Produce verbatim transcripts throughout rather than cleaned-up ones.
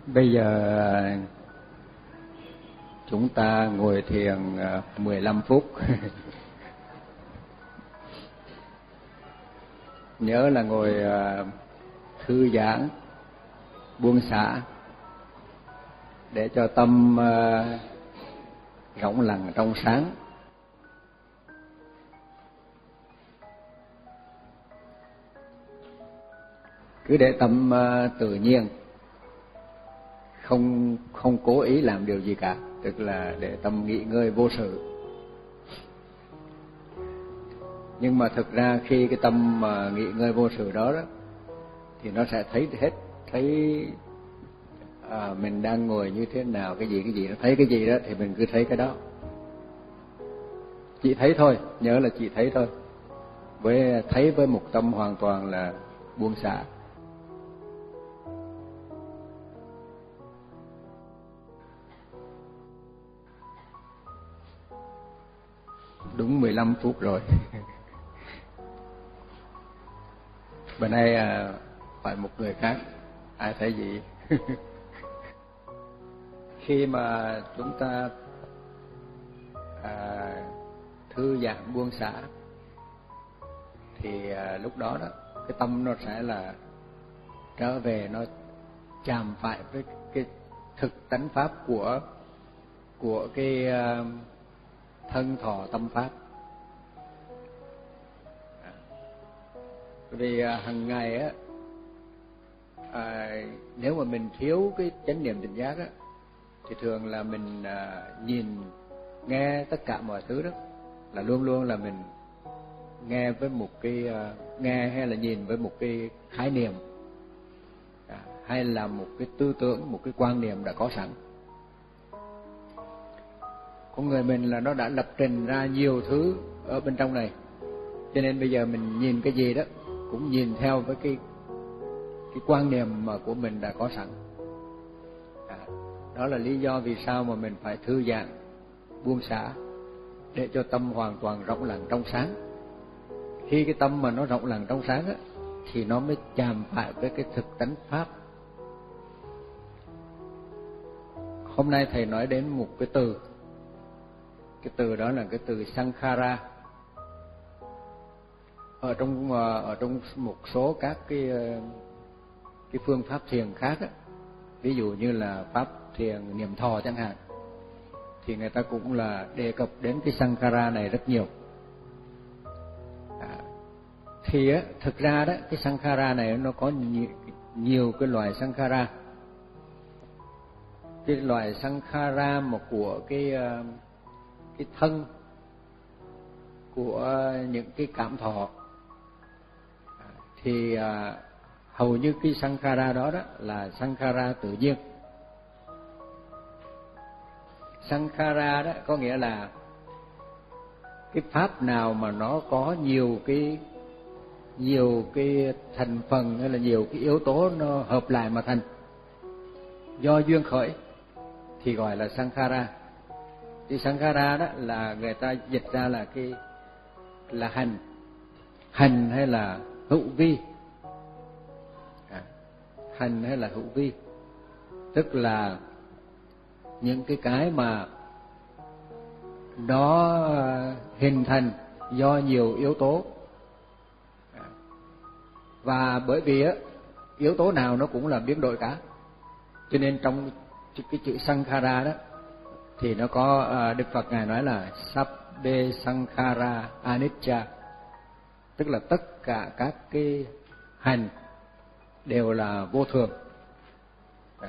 Bây giờ chúng ta ngồi thiền mười lăm phút. Nhớ là ngồi thư giãn, buông xả để cho tâm rộng lặng trong sáng. Cứ để tâm tự nhiên, không không cố ý làm điều gì cả, tức là để tâm nghỉ ngơi vô sự. Nhưng mà thực ra khi cái tâm mà nghỉ ngơi vô sự đó, đó thì nó sẽ thấy hết, thấy à, mình đang ngồi như thế nào, cái gì cái gì, nó thấy cái gì đó thì mình cứ thấy cái đó. Chỉ thấy thôi, nhớ là chỉ thấy thôi. Với thấy với một tâm hoàn toàn là buông xả. Đúng mười lăm phút rồi. Bữa nay à, phải một người khác, ai thấy gì? Khi mà chúng ta à, thư giãn buông xả thì à, lúc đó đó cái tâm nó sẽ là trở về, nó chạm phải với cái thực tánh pháp của của cái à, thân thọ tâm pháp. Vì à, hàng ngày á, à, nếu mà mình thiếu cái chánh niệm tỉnh giác á, thì thường là mình à, nhìn nghe tất cả mọi thứ đó là luôn luôn là mình nghe với một cái à, nghe hay là nhìn với một cái khái niệm, à, hay là một cái tư tưởng, một cái quan niệm đã có sẵn. Con người mình là nó đã lập trình ra nhiều thứ ở bên trong này, cho nên bây giờ mình nhìn cái gì đó cũng nhìn theo với cái cái quan niệm mà của mình đã có sẵn. À, đó là lý do vì sao mà mình phải thư giãn, buông xả để cho tâm hoàn toàn rộng lặng trong sáng. Khi cái tâm mà nó rộng lặng trong sáng á, thì nó mới chạm phải với cái thực tánh pháp. Hôm nay thầy nói đến một cái từ, cái từ đó là cái từ Sankhara. Ở trong ở trong một số các cái cái phương pháp thiền khác á, ví dụ như là pháp thiền niệm thọ chẳng hạn, thì người ta cũng là đề cập đến cái Sankhara này rất nhiều. À, thì á, thực ra đó cái Sankhara này nó có nhiều, nhiều cái loại Sankhara. Cái loại Sankhara mà của cái cái thân, của những cái cảm thọ, thì à, hầu như cái Sankhara đó đó là Sankhara tự nhiên. Sankhara đó có nghĩa là cái pháp nào mà nó có nhiều cái nhiều cái thành phần hay là nhiều cái yếu tố nó hợp lại mà thành, do duyên khởi, thì gọi là Sankhara. Thì Sankhara đó là người ta dịch ra là cái là hành, hành hay là hữu vi, à, hành hay là hữu vi, tức là những cái cái mà nó hình thành do nhiều yếu tố, à, và bởi vì á, yếu tố nào nó cũng là biến đổi cả, cho nên trong cái chữ Sankhara đó thì nó có à, Đức Phật ngài nói là Sabbe Sankhara Anicca, tức là tất cả các cái hành đều là vô thường. À,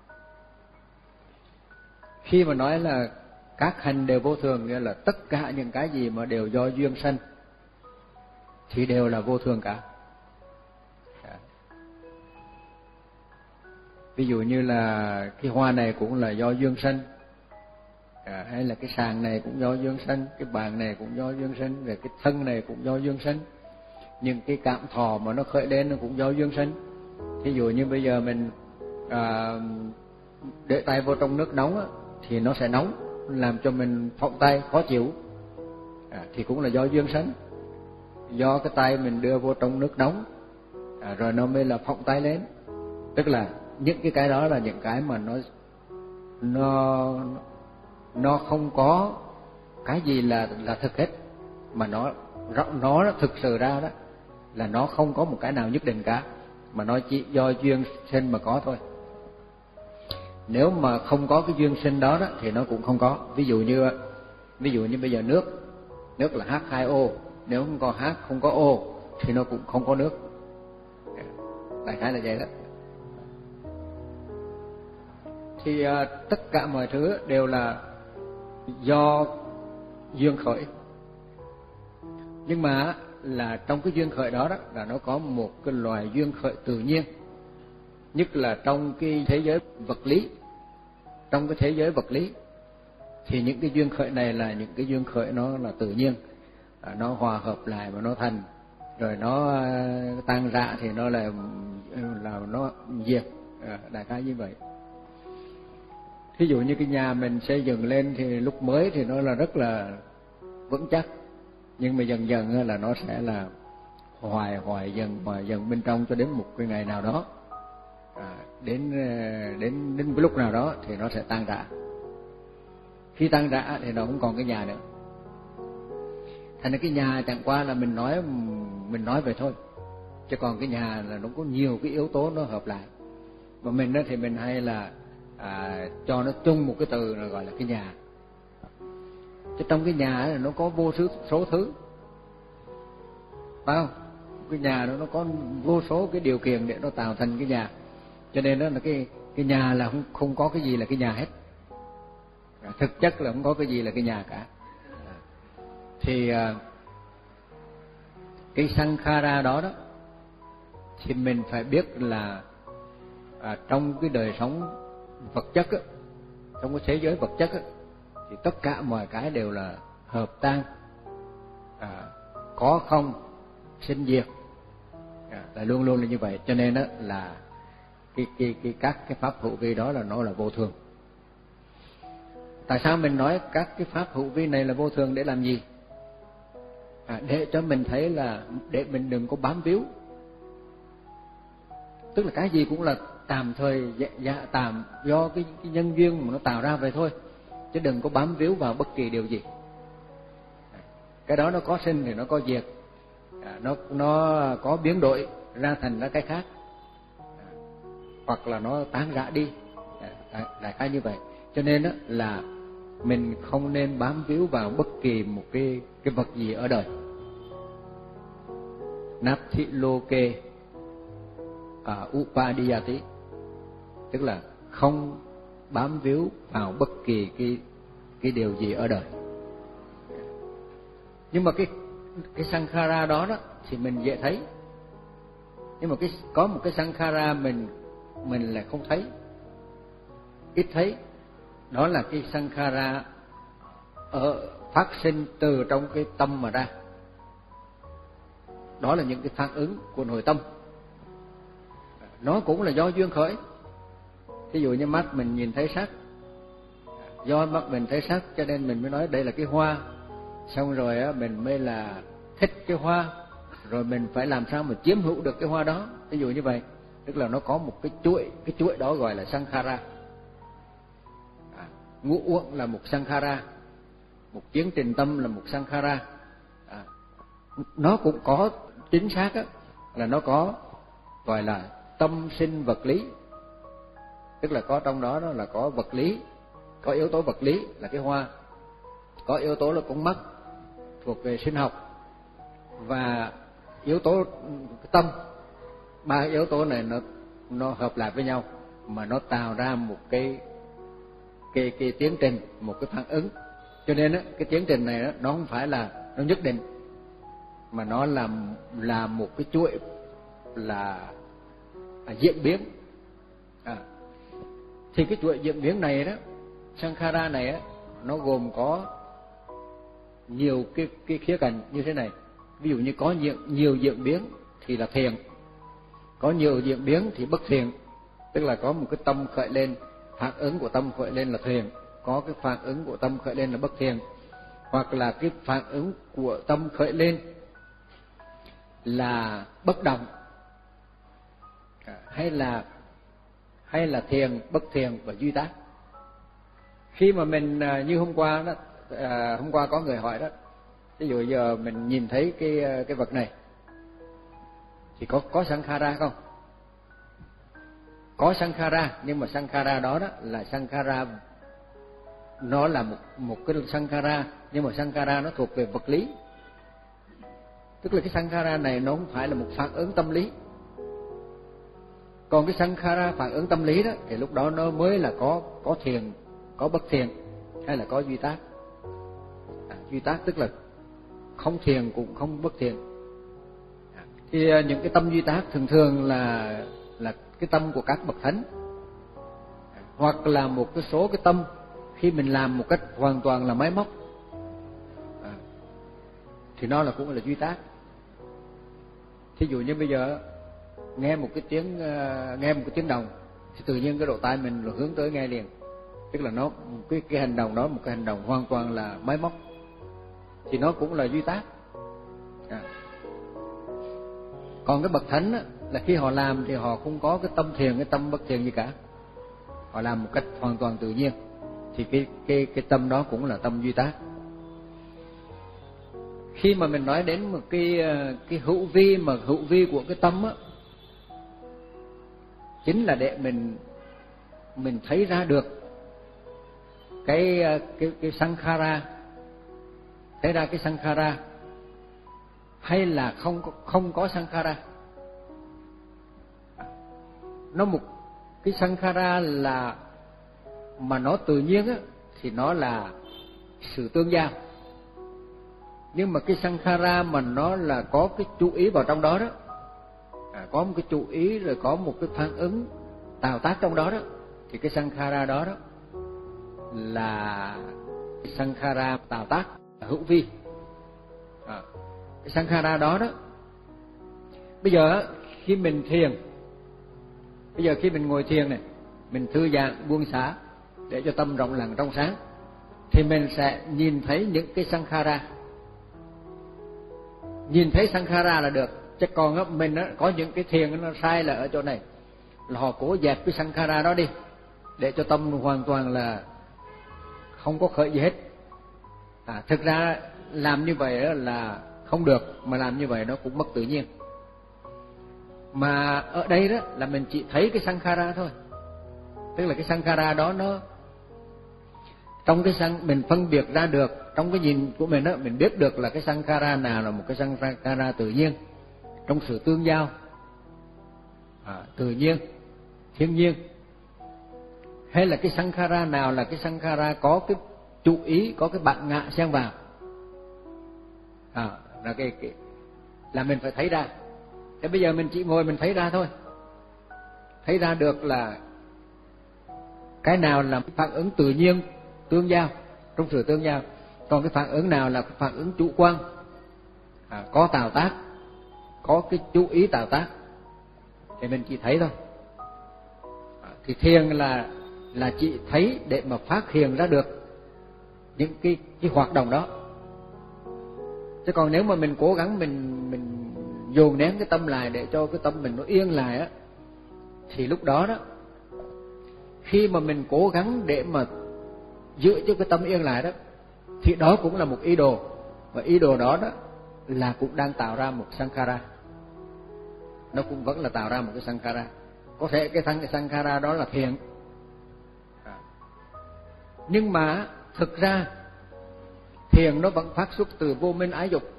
khi mà nói là các hành đều vô thường, nghĩa là tất cả những cái gì mà đều do duyên sanh thì đều là vô thường cả. À, ví dụ như là cái hoa này cũng là do duyên sanh, à, hay là cái sàn này cũng do duyên sanh, cái bàn này cũng do duyên sanh, rồi cái thân này cũng do duyên sanh. Nhưng cái cảm thọ mà nó khởi lên nó cũng do duyên sanh. Thí dụ như bây giờ mình à, để tay vô trong nước nóng á, thì nó sẽ nóng, làm cho mình phỏng tay khó chịu, à, thì cũng là do duyên sanh. Do cái tay mình đưa vô trong nước nóng, à, rồi nó mới là phỏng tay lên, tức là những cái cái đó là những cái mà nó nó nó không có cái gì là là thực hết, mà nó nó thực sự ra đó là nó không có một cái nào nhất định cả, mà nó chỉ do duyên sinh mà có thôi. Nếu mà không có cái duyên sinh đó, đó thì nó cũng không có. Ví dụ như ví dụ như bây giờ nước nước là hát hai o, nếu không có H không có O thì nó cũng không có nước. Đại khái là vậy đó. Thì uh, tất cả mọi thứ đều là do duyên khởi, nhưng mà là trong cái duyên khởi đó, đó là nó có một cái loài duyên khởi tự nhiên, nhất là trong cái thế giới vật lý. Trong cái thế giới vật lý thì những cái duyên khởi này là những cái duyên khởi nó là tự nhiên, à, nó hòa hợp lại và nó thành, rồi nó uh, tan rã thì nó là là nó diệt, à, đại khái như vậy. Ví dụ như cái nhà mình xây dựng lên thì lúc mới thì nó là rất là vững chắc, nhưng mà dần dần là nó sẽ là hoài hoài dần hoài dần bên trong, cho đến một cái ngày nào đó, à, đến đến đến cái lúc nào đó thì nó sẽ tan rã. Khi tan rã thì nó không còn cái nhà nữa. Thành ra cái nhà chẳng qua là mình nói mình nói vậy thôi, chứ còn cái nhà là nó có nhiều cái yếu tố nó hợp lại. Mà mình đó thì mình hay là à, cho nó chung một cái từ rồi gọi là cái nhà. Chứ trong cái nhà là nó có vô số, số thứ, phải không? Cái nhà đó nó có vô số cái điều kiện để nó tạo thành cái nhà, cho nên đó là cái cái nhà là không không có cái gì là cái nhà hết. Thực chất là không có cái gì là cái nhà cả. Thì cái sankhara đó đó thì mình phải biết là à, trong cái đời sống vật chất á, trong cái thế giới vật chất á, thì tất cả mọi cái đều là hợp tan, à, có không, sinh diệt, à, là luôn luôn là như vậy. Cho nên đó là cái cái cái các cái pháp hữu vi đó là nó là vô thường. Tại sao mình nói các cái pháp hữu vi này là vô thường để làm gì? À, để cho mình thấy là để mình đừng có bám víu, tức là cái gì cũng là tạm thời, dạ, dạ, tạm do cái, cái nhân duyên mà nó tạo ra vậy thôi, chứ đừng có bám víu vào bất kỳ điều gì. Cái đó nó có sinh thì nó có diệt, à, nó nó có biến đổi ra thành ra cái khác, à, hoặc là nó tán rã đi, à, đại khái như vậy. Cho nên đó là mình không nên bám víu vào bất kỳ một cái cái vật gì ở đời. Natti loke à, upadiyati, tức là không bám víu vào bất kỳ cái cái điều gì ở đời. Nhưng mà cái cái sankhara đó đó thì mình dễ thấy, nhưng mà cái có một cái sankhara mình mình lại không thấy, ít thấy. Đó là cái sankhara ở phát sinh từ trong cái tâm mà ra. Đó là những cái phản ứng của nội tâm, nó cũng là do duyên khởi. Ví dụ như mắt mình nhìn thấy sắc, do mắt mình thấy sắc cho nên mình mới nói đây là cái hoa, xong rồi á mình mới là thích cái hoa, rồi mình phải làm sao mà chiếm hữu được cái hoa đó. Ví dụ như vậy, tức là nó có một cái chuỗi, cái chuỗi đó gọi là sankhara. À, ngũ uẩn là một sankhara, một tiến trình tâm là một sankhara. À, nó cũng có chính xác á, là nó có gọi là tâm sinh vật lý, tức là có trong đó đó là có vật lý, có yếu tố vật lý là cái hoa, có yếu tố là con mắt thuộc về sinh học, và yếu tố tâm. Ba yếu tố này nó nó hợp lại với nhau mà nó tạo ra một cái cái cái tiến trình, một cái phản ứng. Cho nên á, cái tiến trình này đó, nó không phải là nó nhất định, mà nó là là một cái chuỗi là, là diễn biến. À, thì cái chuỗi diễn biến này đó, sankhara này á, nó gồm có nhiều cái cái khía cạnh như thế này. Ví dụ như có nhiều, nhiều diễn biến thì là thiện, có nhiều diễn biến thì bất thiện, tức là có một cái tâm khởi lên, phản ứng của tâm khởi lên là thiện, có cái phản ứng của tâm khởi lên là bất thiện, hoặc là cái phản ứng của tâm khởi lên là bất động, hay là hay là thiền, bất thiền và duy tác. Khi mà mình như hôm qua đó, à, hôm qua có người hỏi đó, ví dụ giờ mình nhìn thấy cái cái vật này thì có có sankhara không? Có sankhara, nhưng mà sankhara đó đó là sankhara, nó là một một cái sankhara, nhưng mà sankhara nó thuộc về vật lý. Tức là cái sankhara này nó không phải là một phản ứng tâm lý. Còn cái sankhara phản ứng tâm lý đó thì lúc đó nó mới là có có thiền, có bất thiền hay là có duy tác. À, duy tác tức là không thiền cũng không bất thiền. À, thì những cái tâm duy tác thường thường là là cái tâm của các bậc thánh, à, hoặc là một cái số cái tâm khi mình làm một cách hoàn toàn là máy móc, à, thì nó là cũng là duy tác. Thí dụ như bây giờ nghe một cái tiếng nghe một cái tiếng đồng thì tự nhiên cái độ tai mình là hướng tới nghe liền, tức là nó cái cái hành động đó một cái hành động hoàn toàn là máy móc, thì nó cũng là duy tác. À. Còn cái bậc thánh á, là khi họ làm thì họ không có cái tâm thiền, cái tâm bất thiền gì cả, họ làm một cách hoàn toàn tự nhiên, thì cái cái cái tâm đó cũng là tâm duy tác. Khi mà mình nói đến một cái cái hữu vi, mà hữu vi của cái tâm á, chính là để mình mình thấy ra được cái cái cái sankhara, thấy ra cái sankhara hay là không có, không có sankhara. Nó một cái sankhara là mà nó tự nhiên á thì nó là sự tương giao. Nhưng mà cái sankhara mà nó là có cái chú ý vào trong đó đó, à, có một cái chú ý rồi có một cái phản ứng tạo tác trong đó đó, thì cái sankhara đó đó là sankhara tạo tác hữu vi. À, cái sankhara đó đó, bây giờ khi mình thiền, bây giờ khi mình ngồi thiền này, mình thư giãn buông xả để cho tâm rộng lặng trong sáng, thì mình sẽ nhìn thấy những cái sankhara. Nhìn thấy sankhara là được, chứ còn á, mình á, có những cái thiền nó sai là ở chỗ này, là họ cố dẹp cái sankhara đó đi để cho tâm hoàn toàn là không có khởi gì hết. À, thực ra làm như vậy là không được, mà làm như vậy nó cũng mất tự nhiên. Mà ở đây đó là mình chỉ thấy cái sankhara thôi, tức là cái sankhara đó nó trong cái sang mình phân biệt ra được, trong cái nhìn của mình đó mình biết được là cái sankhara nào là một cái sankhara tự nhiên trong sự tương giao, à, tự nhiên thiên nhiên, hay là cái sankhara nào là cái sankhara có cái chú ý, có cái bản ngã xen vào. À, là cái, cái là mình phải thấy ra. Thế bây giờ mình chỉ ngồi mình thấy ra thôi, thấy ra được là cái nào là phản ứng tự nhiên tương giao, trong sự tương giao, còn cái phản ứng nào là phản ứng chủ quan, à, có tạo tác, có cái chú ý tạo tác, thì mình chỉ thấy thôi. À, thì thiền là là chỉ thấy để mà phát hiện ra được những cái cái hoạt động đó. Chứ còn nếu mà mình cố gắng mình mình dồn nén cái tâm lại để cho cái tâm mình nó yên lại á, thì lúc đó đó, khi mà mình cố gắng để mà giữ cho cái tâm yên lại đó, thì đó cũng là một ý đồ, và ý đồ đó đó là cũng đang tạo ra một sankhara, nó cũng vẫn là tạo ra một cái sankhara. Có thể cái thằng sankhara đó là thiện, à, nhưng mà thực ra thiền nó vẫn phát xuất từ vô minh ái dục.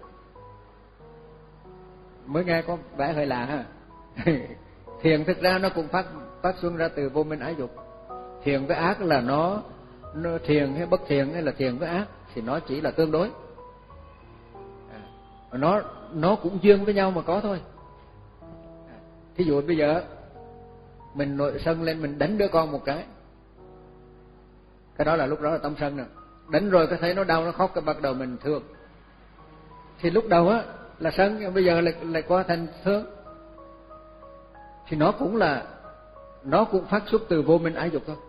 Mới nghe có vẻ hơi lạ ha. Thiền thực ra nó cũng phát phát xuất ra từ vô minh ái dục. Thiền với ác là nó, nó thiền hay bất thiền hay là thiền với ác thì nó chỉ là tương đối, à, nó nó cũng duyên với nhau mà có thôi. À, thí dụ bây giờ mình nổi sân lên mình đánh đứa con một cái, cái đó là lúc đó là tâm sân nè. Đánh rồi cái thấy nó đau nó khóc, cái bắt đầu mình thương, thì lúc đầu á là sân, nhưng bây giờ lại lại qua thành thương, thì nó cũng là nó cũng phát xuất từ vô minh ái dục thôi.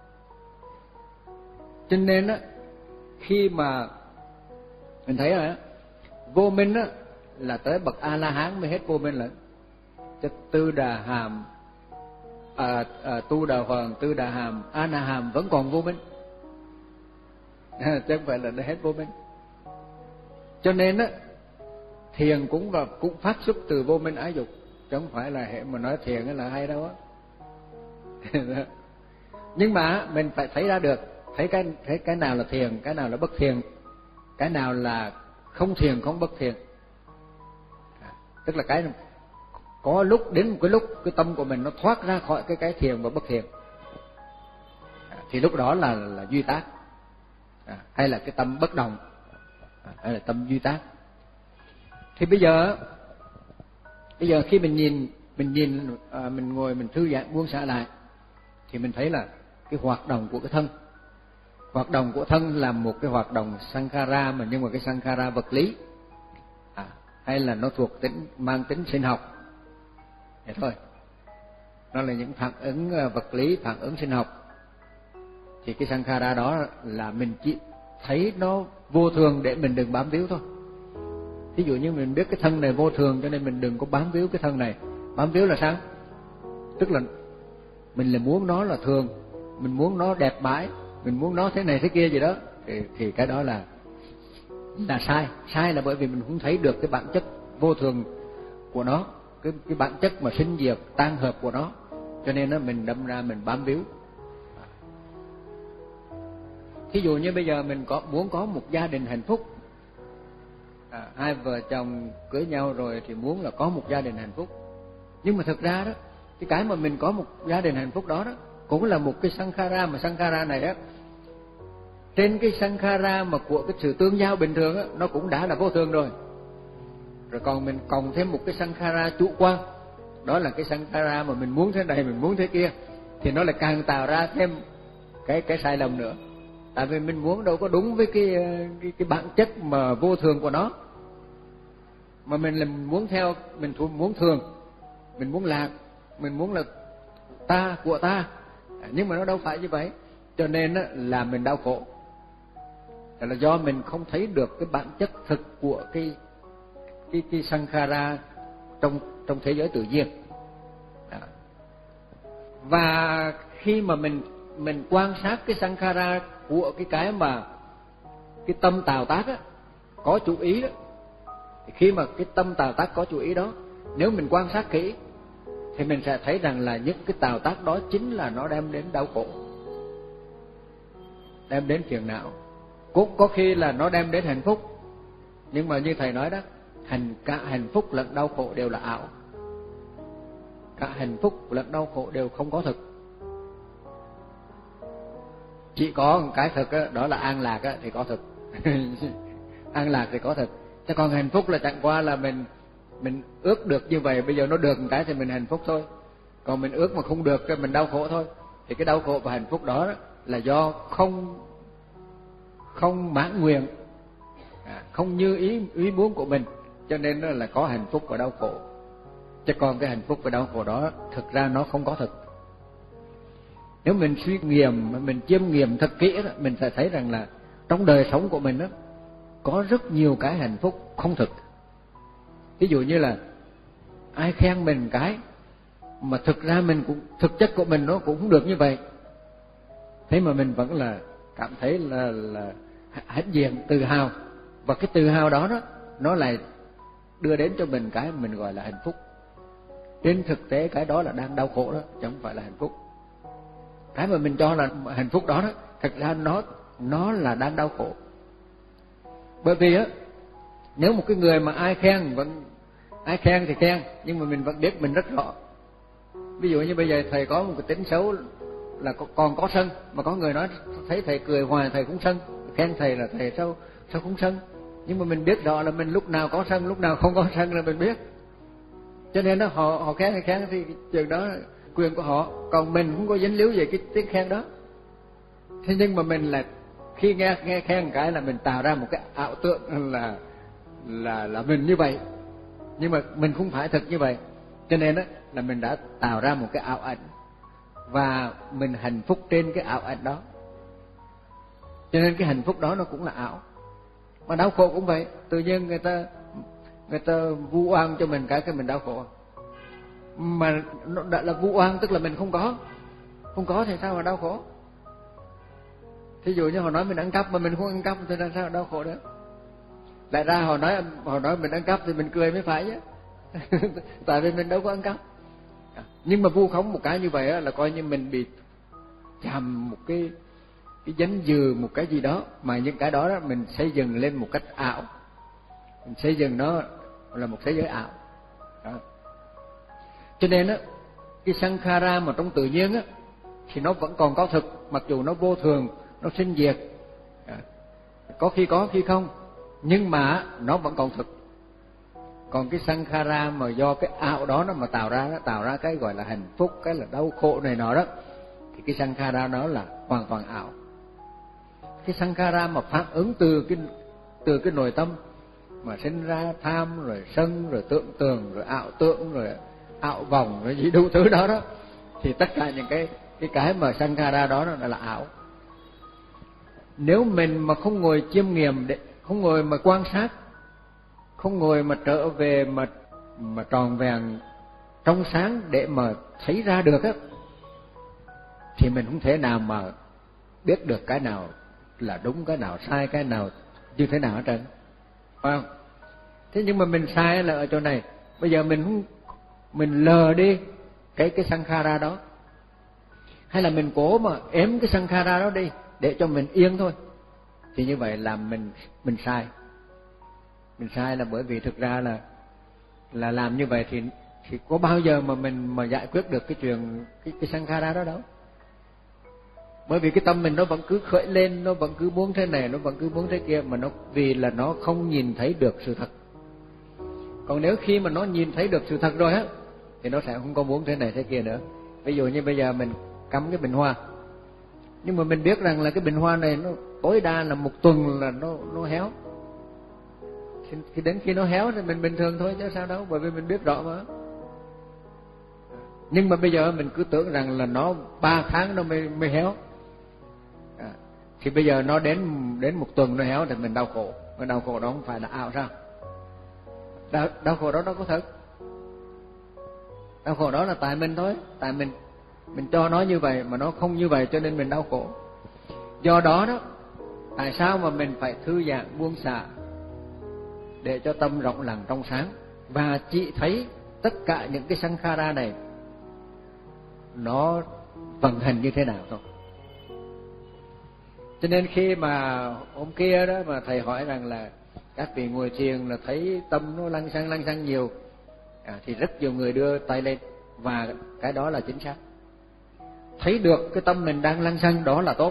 Cho nên á, khi mà mình thấy là vô minh á là tới bậc A La Hán mới hết vô minh lận, chứ Tư Đà Hàm à, à, Tu Đà Hoàng, Tư Đà Hàm, A Na Hàm vẫn còn vô minh, à, chứ không phải là nó hết vô minh. Cho nên á, thiền cũng là cũng phát xuất từ vô minh ái dục, chứ không phải là hệ mà nói thiền là hay đâu á. Nhưng mà mình phải thấy ra được, thấy cái thấy cái nào là thiền, cái nào là bất thiền, cái nào là không thiền không bất thiền. À, tức là cái có lúc đến một cái lúc cái tâm của mình nó thoát ra khỏi cái cái thiền và bất thiền, à, thì lúc đó là là duy tác, à, hay là cái tâm bất động, à, hay là tâm duy tác. Thì bây giờ bây giờ khi mình nhìn mình nhìn à, mình ngồi mình thư giãn buông xả lại, thì mình thấy là cái hoạt động của cái thân, hoạt động của thân là một cái hoạt động sankhara, mà nhưng mà cái sankhara vật lý, à, hay là nó thuộc tính mang tính sinh học, vậy thôi. Nó là những phản ứng vật lý, phản ứng sinh học. Thì cái sankhara đó là mình chỉ thấy nó vô thường để mình đừng bám víu thôi. Ví dụ như mình biết cái thân này vô thường, cho nên mình đừng có bám víu cái thân này. Bám víu là sao? Tức là mình là muốn nó là thường, mình muốn nó đẹp mãi, mình muốn nó thế này thế kia gì đó, thì, thì cái đó là là sai. Sai là bởi vì mình không thấy được cái bản chất vô thường của nó, cái cái bản chất mà sinh diệt tan hợp của nó, cho nên nó mình đâm ra mình bám víu. Thí dụ như bây giờ mình có muốn có một gia đình hạnh phúc, à, hai vợ chồng cưới nhau rồi thì muốn là có một gia đình hạnh phúc, nhưng mà thực ra đó, cái cái mà mình có một gia đình hạnh phúc đó đó cũng là một cái sankhara, mà sankhara này á, trên cái sankhara mà của cái sự tương giao bình thường á, nó cũng đã là vô thường rồi. Rồi còn mình cộng thêm một cái sankhara chủ quan, đó là cái sankhara mà mình muốn thế này, mình muốn thế kia, thì nó lại càng tạo ra thêm cái cái sai lầm nữa. Tại vì mình muốn đâu có đúng với cái cái, cái bản chất mà vô thường của nó, mà mình là muốn theo, mình muốn thường, mình muốn lạc, mình muốn là ta của ta, nhưng mà nó đâu phải như vậy, cho nên là mình đau khổ. Đó là do mình không thấy được cái bản chất thực của cái cái cái sankhara trong trong thế giới tự nhiên. Đó. Và khi mà mình mình quan sát cái sankhara của cái cái mà cái tâm tạo tác á, có chủ ý đó, thì khi mà cái tâm tạo tác có chủ ý đó, nếu mình quan sát kỹ thì mình sẽ thấy rằng là những cái tạo tác đó chính là nó đem đến đau khổ, đem đến phiền não. Cũng có khi là nó đem đến hạnh phúc, nhưng mà như thầy nói đó, hành cả hạnh phúc lẫn đau khổ đều là ảo. Cả hạnh phúc lẫn đau khổ đều không có thực. Chỉ có một cái thực đó, đó là an lạc đó, thì có thực. An lạc thì có thực. Chứ còn hạnh phúc là chẳng qua là mình mình ước được như vậy, bây giờ nó được một cái thì mình hạnh phúc thôi. Còn mình ước mà không được thì mình đau khổ thôi. Thì cái đau khổ và hạnh phúc đó, đó là do không không mãn nguyện, à, không như ý ý muốn của mình, cho nên đó là có hạnh phúc và đau khổ. Chứ còn cái hạnh phúc và đau khổ đó thực ra nó không có thực. Nếu mình suy nghiệm, mình chiêm nghiệm thật kỹ đó, mình sẽ thấy rằng là trong đời sống của mình đó có rất nhiều cái hạnh phúc không thực. Ví dụ như là ai khen mình cái mà thực ra mình cũng thực chất của mình nó cũng không được như vậy, thế mà mình vẫn là cảm thấy là là hãnh diện, tự hào, và cái tự hào đó đó nó lại đưa đến cho mình cái mình gọi là hạnh phúc. Trên thực tế cái đó là đang đau khổ đó, chứ không phải là hạnh phúc. Cái mà mình cho là hạnh phúc đó đó, thật ra nó nó là đang đau khổ. Bởi vì á, nếu một cái người mà ai khen vẫn ai khen thì khen, nhưng mà mình vẫn biết mình rất rõ. Ví dụ như bây giờ thầy có một cái tính xấu là còn có sân, mà có người nói thấy thầy cười hoài thầy cũng sân, khen thầy là thầy sao sao cũng sân. Nhưng mà mình biết rõ là mình lúc nào có sân, lúc nào không có sân là mình biết. Cho nên đó, họ họ khen hay khen thì chuyện đó quyền của họ, còn mình không có dính líu về cái tiếng khen đó. Thế nhưng mà mình là khi nghe nghe khen cái là mình tạo ra một cái ảo tượng là là là mình như vậy, nhưng mà mình không phải thực như vậy. Cho nên đó là mình đã tạo ra một cái ảo ảnh, và mình hạnh phúc trên cái ảo ảnh đó. Cho nên cái hạnh phúc đó nó cũng là ảo. Mà đau khổ cũng vậy, tự nhiên người ta người ta vu oan cho mình cái cái mình đau khổ. mà nó đã là vu oan, tức là mình không có. Không có thì sao mà đau khổ? Thí dụ như họ nói mình ăn cắp mà mình không ăn cắp thì làm sao đau khổ được? Lại ra họ nói họ nói mình ăn cắp thì mình cười mới phải chứ. Tại vì mình đâu có ăn cắp. Nhưng mà vu khống một cái như vậy là coi như mình bị chạm một cái cái danh dự, một cái gì đó, mà những cái đó, đó mình xây dựng lên một cách ảo. Mình xây dựng nó là một thế giới ảo. Đó. Cho nên á, cái sankhara mà trong tự nhiên á thì nó vẫn còn có thực, mặc dù nó vô thường, nó sinh diệt, có khi có khi không, nhưng mà nó vẫn còn thực. Còn cái sankhara mà do cái ảo đó nó mà tạo ra, nó tạo ra cái gọi là hạnh phúc, cái là đau khổ này nọ đó, thì cái sankhara đó là hoàn toàn ảo. Cái sankhara mà phản ứng từ cái từ cái nội tâm mà sinh ra tham rồi sân rồi tưởng tượng rồi ảo tưởng rồi ảo vọng rồi gì đủ thứ đó đó, thì tất cả những cái cái cái mà sankhara đó nó là ảo. Nếu mình mà không ngồi chiêm nghiệm, để không ngồi mà quan sát, không ngồi mà trở về mà mà tròn vẹn trong sáng để mà thấy ra được á, thì mình không thể nào mà biết được cái nào là đúng, cái nào sai, cái nào như thế nào hết trơn, phải không? Thế nhưng mà mình sai là ở chỗ này, bây giờ mình không, mình lờ đi cái cái sankhara đó, hay là mình cố mà ém cái sankhara đó đi để cho mình yên thôi, thì như vậy là mình mình sai. Mình sai là bởi vì thực ra là là làm như vậy thì thì có bao giờ mà mình mà giải quyết được cái chuyện cái cái sankhara đó đâu. Bởi vì cái tâm mình nó vẫn cứ khởi lên, nó vẫn cứ muốn thế này, nó vẫn cứ muốn thế kia, mà nó vì là nó không nhìn thấy được sự thật. Còn nếu khi mà nó nhìn thấy được sự thật rồi á, thì nó sẽ không có muốn thế này thế kia nữa. Ví dụ như bây giờ mình cắm cái bình hoa, nhưng mà mình biết rằng là cái bình hoa này nó tối đa là một tuần là nó nó héo. Thì đến khi nó héo thì mình bình thường thôi chứ sao đâu, bởi vì mình biết rõ mà. Nhưng mà bây giờ mình cứ tưởng rằng là nó ba tháng nó mới mới héo, à, thì bây giờ nó đến đến một tuần nó héo thì mình đau khổ. Mà đau khổ đó không phải là ảo sao? Đau, đau khổ đó đâu có thật. Đau khổ đó là tại mình thôi, tại mình mình cho nó như vậy mà nó không như vậy, cho nên mình đau khổ. Do đó đó, tại sao mà mình phải thư giãn buông xả để cho tâm rộng lặng trong sáng, và chỉ thấy tất cả những cái sankhara này nó vận hành như thế nào thôi. Cho nên khi mà hôm kia đó mà thầy hỏi rằng là các vị ngồi thiền là thấy tâm nó lăng xăng lăng xăng nhiều, à, thì rất nhiều người đưa tay lên, và cái đó là chính xác. Thấy được cái tâm mình đang lăng xăng đó là tốt.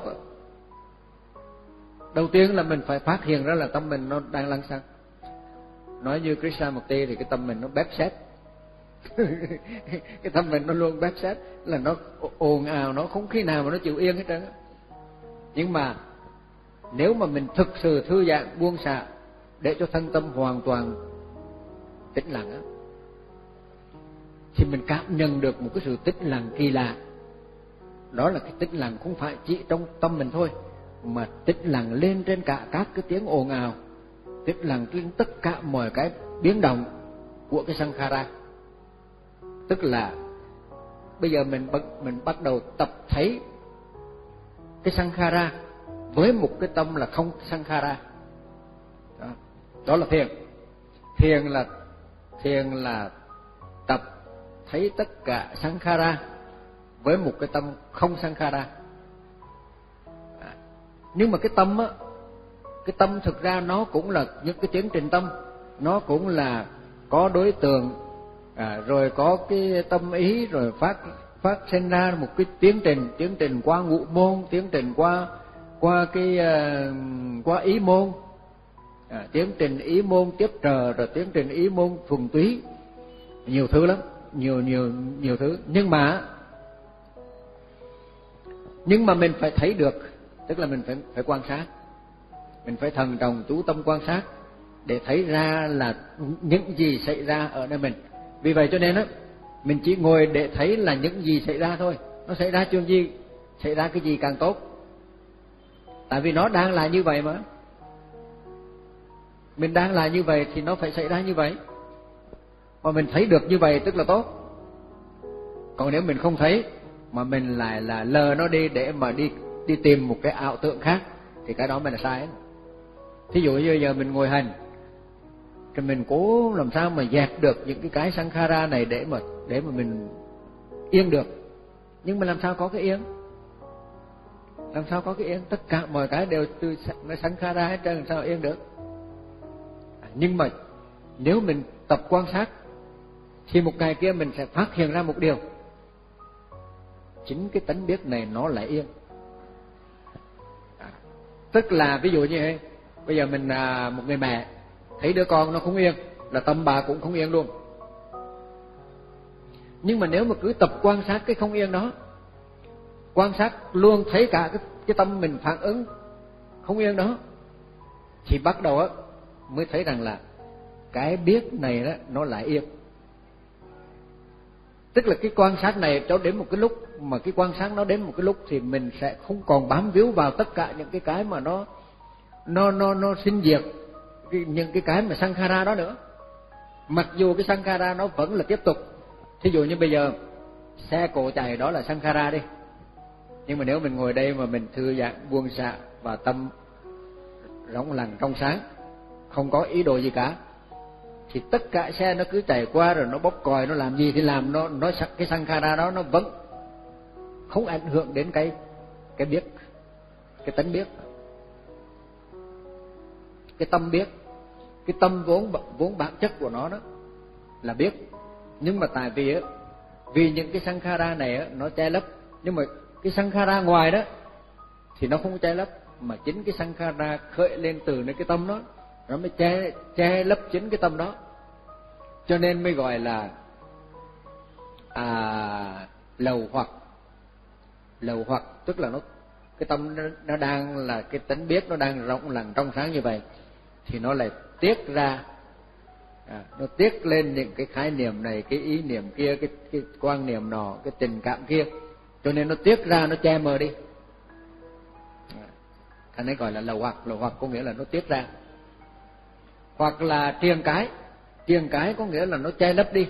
Đầu tiên là mình phải phát hiện ra là tâm mình nó đang lăng xăng. Nói như Krishnamurti thì cái tâm mình nó bép xét. Cái tâm mình nó luôn bép xét, là nó ồn ào, nó không khi nào mà nó chịu yên hết trơn. Nhưng mà nếu mà mình thực sự thư giãn buông xả để cho thân tâm hoàn toàn tĩnh lặng á, thì mình cảm nhận được một cái sự tĩnh lặng kỳ lạ. Đó là cái tĩnh lặng không phải chỉ trong tâm mình thôi, mà tĩnh lặng lên trên cả các cái tiếng ồn ào, tĩnh lặng trên tất cả mọi cái biến động của cái sankhara. Tức là bây giờ mình bắt mình bắt đầu tập thấy cái sankhara với một cái tâm là không sankhara. Đó, đó là thiền. Thiền là thiền là tập thấy tất cả sankhara với một cái tâm không sankhara. À, nhưng mà cái tâm á, cái tâm thực ra nó cũng là những cái tiến trình tâm, nó cũng là có đối tượng, à, rồi có cái tâm ý, rồi phát phát sinh ra một cái tiến trình, tiến trình qua ngũ môn, tiến trình qua qua cái uh, qua ý môn, à, tiến trình ý môn tiếp trờ, rồi tiến trình ý môn thuần túy, nhiều thứ lắm, nhiều nhiều nhiều thứ. Nhưng mà nhưng mà mình phải thấy được, tức là mình phải phải quan sát, mình phải thần trọng chú tâm quan sát để thấy ra là những gì xảy ra ở nơi mình. Vì vậy cho nên á, mình chỉ ngồi để thấy là những gì xảy ra thôi. Nó xảy ra chuyện gì, xảy ra cái gì càng tốt. Tại vì nó đang là như vậy mà. Mình đang là như vậy thì nó phải xảy ra như vậy. Mà mình thấy được như vậy tức là tốt. Còn nếu mình không thấy mà mình lại là lờ nó đi để mà đi đi tìm một cái ảo tưởng khác thì cái đó mới là sai. Thí dụ như giờ mình ngồi hành thì mình cố làm sao mà dẹp được những cái cái sankhara này để mà để mà mình yên được. Nhưng mà làm sao có cái yên? Làm sao có cái yên? Tất cả mọi cái đều từ sankhara hết trơn, làm sao yên được? Nhưng mà nếu mình tập quan sát thì một ngày kia mình sẽ phát hiện ra một điều, chính cái tánh biết này nó lại yên. Tức là ví dụ như thế, bây giờ mình là một người mẹ thấy đứa con nó không yên là tâm bà cũng không yên luôn. Nhưng mà nếu mà cứ tập quan sát cái không yên đó, quan sát luôn thấy cả cái, cái tâm mình phản ứng không yên đó, thì bắt đầu á mới thấy rằng là cái biết này đó nó lại yên. Tức là cái quan sát này cho đến một cái lúc mà cái quan sát nó đến một cái lúc thì mình sẽ không còn bám víu vào tất cả những cái cái mà nó nó nó nó sinh diệt cái, những cái cái mà sankhara đó nữa. Mặc dù cái sankhara nó vẫn là tiếp tục. Thí dụ như bây giờ xe cộ chạy đó là sankhara đi, nhưng mà nếu mình ngồi đây mà mình thư giãn buông xả và tâm rỗng lặng trong sáng, không có ý đồ gì cả, thì tất cả xe nó cứ chạy qua rồi nó bóp còi, nó làm gì thì làm, nó nó cái sankhara đó nó vẫn không ảnh hưởng đến cái cái biết, cái tánh biết, cái tâm biết. Cái tâm vốn vốn bản chất của nó đó là biết. Nhưng mà tại vì á, vì những cái sankhara này á, nó che lấp. Nhưng mà cái sankhara ngoài đó thì nó không che lấp, mà chính cái sankhara khởi lên từ nơi cái tâm đó, nó mới che che lấp chính cái tâm đó. Cho nên mới gọi là à, lầu hoặc. Lầu hoặc tức là nó cái tâm nó, nó đang là cái tánh biết, nó đang rộng lặng trong sáng như vậy, thì nó lại tiết ra, à, nó tiết lên những cái khái niệm này, cái ý niệm kia, cái cái quan niệm nọ, cái tình cảm kia, cho nên nó tiết ra, nó che mờ đi. Thành ấy gọi là lầu hoặc. Lầu hoặc có nghĩa là nó tiết ra. Hoặc là triền cái. Triền cái có nghĩa là nó che lấp đi,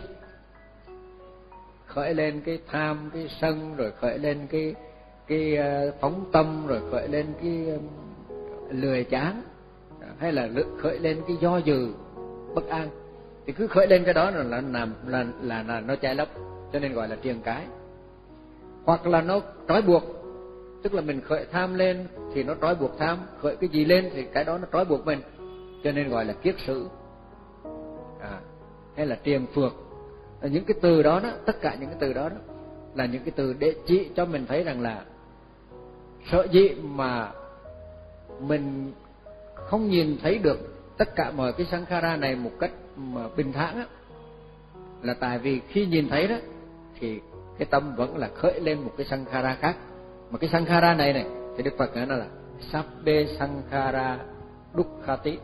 khởi lên cái tham, cái sân, rồi khởi lên cái cái phóng tâm, rồi khởi lên cái lười chán, hay là khởi lên cái do dự bất an, thì cứ khởi lên cái đó là là làm là, là là nó che lấp, cho nên gọi là triền cái. Hoặc là nó trói buộc, tức là mình khởi tham lên thì nó trói buộc tham, khởi cái gì lên thì cái đó nó trói buộc mình, cho nên gọi là kiết sử, à, hay là triền phược. Những cái từ đó đó, tất cả những cái từ đó đó là những cái từ để chỉ cho mình thấy rằng là sở dĩ mà mình không nhìn thấy được tất cả mọi cái sankhara này một cách mà bình thản á, là tại vì khi nhìn thấy đó thì cái tâm vẫn là khởi lên một cái sankhara khác. Mà cái sankhara này này thì Đức Phật nói nó là sabbe sankhara dukkhati.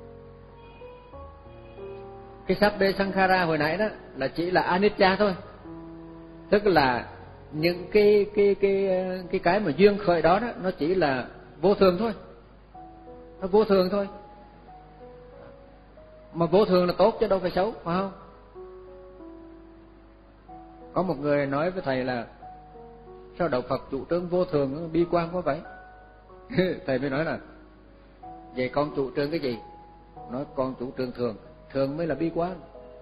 Cái sabbe sankhara hồi nãy đó là chỉ là anicca thôi, tức là những cái cái cái cái cái mà duyên khởi đó đó nó chỉ là vô thường thôi, nó vô thường thôi. Mà vô thường là tốt chứ đâu phải xấu, phải không? Có một người nói với thầy là sao đạo Phật chủ trương vô thường bi quan quá vậy? Thầy mới nói là vậy con chủ trương cái gì? Nói con chủ trương thường, thường mới là bi quan.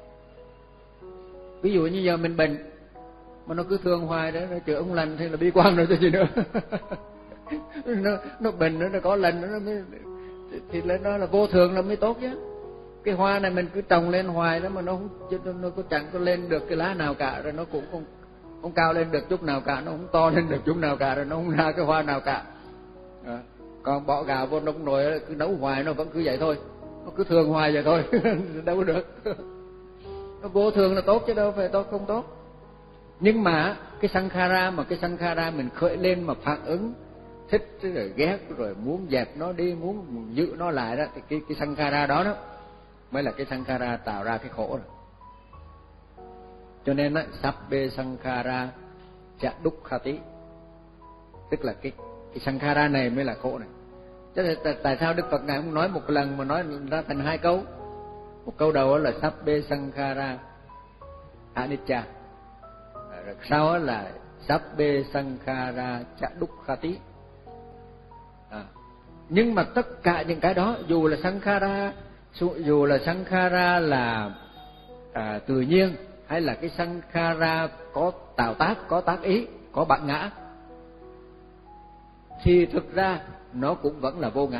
Ví dụ như giờ mình bệnh mà nó cứ thương hoài đó, nó chữa ông lành thì là bi quan rồi chứ gì nữa. nó nó bệnh nó có lành nó mới thì lên đó là vô thường là mới tốt chứ. Cái hoa này mình cứ trồng lên hoài đó mà nó không nó có chẳng có lên được cái lá nào cả, rồi nó cũng không không cao lên được chút nào cả, nó không to lên được chút nào cả, rồi nó không ra cái hoa nào cả. À, còn bỏ gạo vô nấu nồi cứ nấu hoài nó vẫn cứ vậy thôi, nó cứ thường hoài vậy thôi. Đâu có được. Nó vô thường là tốt chứ đâu phải tốt không tốt. Nhưng mà cái sankhara mà cái sankhara mình khởi lên mà phản ứng thích rồi ghét rồi muốn dẹp nó đi, muốn giữ nó lại đó, thì cái cái sankhara đó đó mới là cái sankhara tạo ra cái khổ rồi. Cho nên á sabbe sankhara cha dukkhati, tức là cái cái sankhara này mới là khổ này. Chứ tại sao Đức Phật ngài không nói một lần mà nói ra thành hai câu? Một câu đầu là sabbe sankhara anicca, rồi sau đó là sabbe sankhara cha dukkhati. À, nhưng mà tất cả những cái đó, dù là sankhara, dù là sankhara là à, tự nhiên, hay là cái sankhara có tạo tác, có tác ý, có bản ngã, thì thực ra nó cũng vẫn là vô ngã.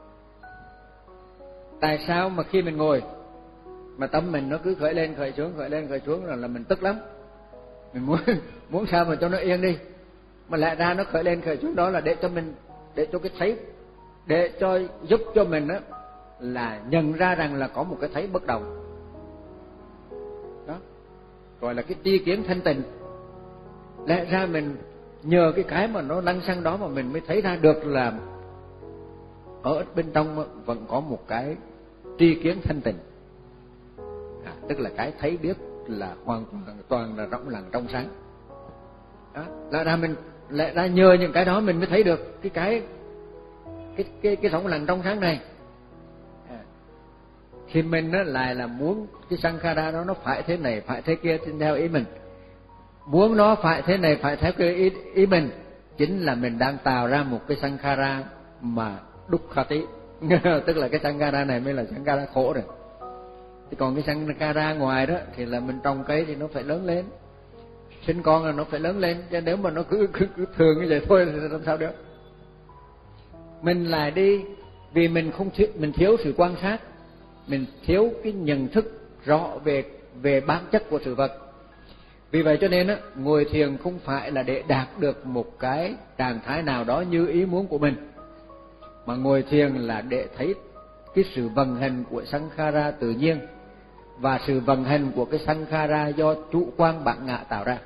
Tại sao mà khi mình ngồi mà tâm mình nó cứ khởi lên khởi xuống khởi lên khởi xuống là là mình tức lắm, mình muốn muốn sao mà cho nó yên đi, mà lẽ ra nó khởi lên khởi xuống đó là để cho mình, để cho cái thấy, để cho giúp cho mình đó là nhận ra rằng là có một cái thấy bất đồng đó, gọi là cái tri kiến thanh tịnh. Lẽ ra mình nhờ cái cái mà nó lăng xăng đó mà mình mới thấy ra được là ở bên trong vẫn có một cái tri kiến thanh tịnh, à, tức là cái thấy biết là hoàn toàn toàn là rộng lặng trong sáng đó. Lẽ ra mình lẽ ra nhờ những cái đó mình mới thấy được cái cái cái cái cái rộng lặng trong sáng này. À, thì mình nó lại là muốn cái sankhara đó nó phải thế này phải thế kia theo ý mình, muốn nó phải thế này phải theo cái ý, ý mình, chính là mình đang tạo ra một cái sankhara mà dukkhati tức là cái sankhara này mới là sankhara khổ rồi. Thì còn cái sankhara ngoài đó thì là mình trồng cây thì nó phải lớn lên, sinh con là nó phải lớn lên, chứ nếu mà nó cứ cứ, cứ thường như vậy thôi thì làm sao được. Mình lại đi vì mình không thiếu, mình thiếu sự quan sát, mình thiếu cái nhận thức rõ về về bản chất của sự vật. Vì vậy cho nên á, ngồi thiền không phải là để đạt được một cái trạng thái nào đó như ý muốn của mình, mà ngồi thiền là để thấy cái sự vận hành của sankhara tự nhiên và sự vận hành của cái sankhara do chủ quan bản ngã tạo ra.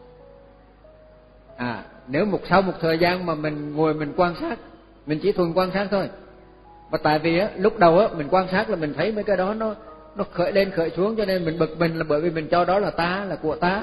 À, nếu một sau một thời gian mà mình ngồi mình quan sát, mình chỉ thuần quan sát thôi. Và tại vì á, lúc đầu á mình quan sát là mình thấy mấy cái đó nó nó khởi lên khởi xuống, cho nên mình bực mình là bởi vì mình cho đó là ta, là của ta.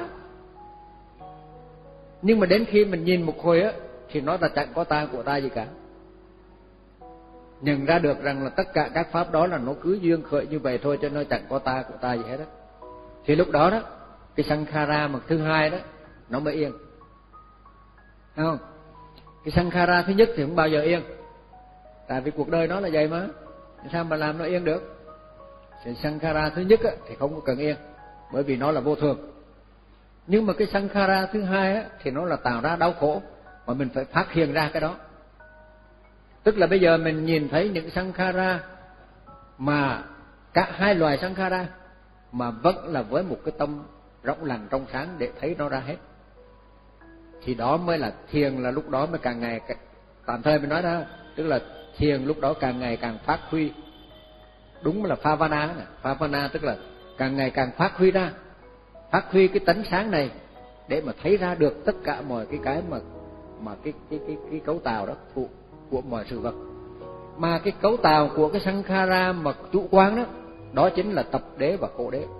Nhưng mà đến khi mình nhìn một hồi á thì nó là chẳng có ta của ta gì cả. Nhận ra được rằng là tất cả các pháp đó là nó cứ duyên khởi như vậy thôi, cho nó chẳng có ta của ta gì hết đó. Thì lúc đó đó cái sankhara mà thứ hai đó nó mới yên, thấy không? Cái sankhara thứ nhất thì không bao giờ yên, tại vì cuộc đời nó là vậy mà, sao mà làm nó yên được. Thì sankhara thứ nhất á, thì không có cần yên, bởi vì nó là vô thường. Nhưng mà cái sankhara thứ hai á, thì nó là tạo ra đau khổ, mà mình phải phát hiện ra cái đó. Tức là bây giờ mình nhìn thấy những sankhara mà cả hai loài sankhara mà vẫn là với một cái tâm rộng lặng trong sáng để thấy nó ra hết, thì đó mới là thiền, là lúc đó mới càng ngày càng, tạm thời mình nói đó, tức là thiền lúc đó càng ngày càng phát huy. Đúng là Phavana này, Phavana tức là càng ngày càng phát huy ra, phát huy cái tánh sáng này để mà thấy ra được tất cả mọi cái cái mà mà cái cái cái cái cấu tạo đó của, của mọi sự vật. Mà cái cấu tạo của cái sankhara mà chủ quan đó, đó chính là tập đế và khổ đế.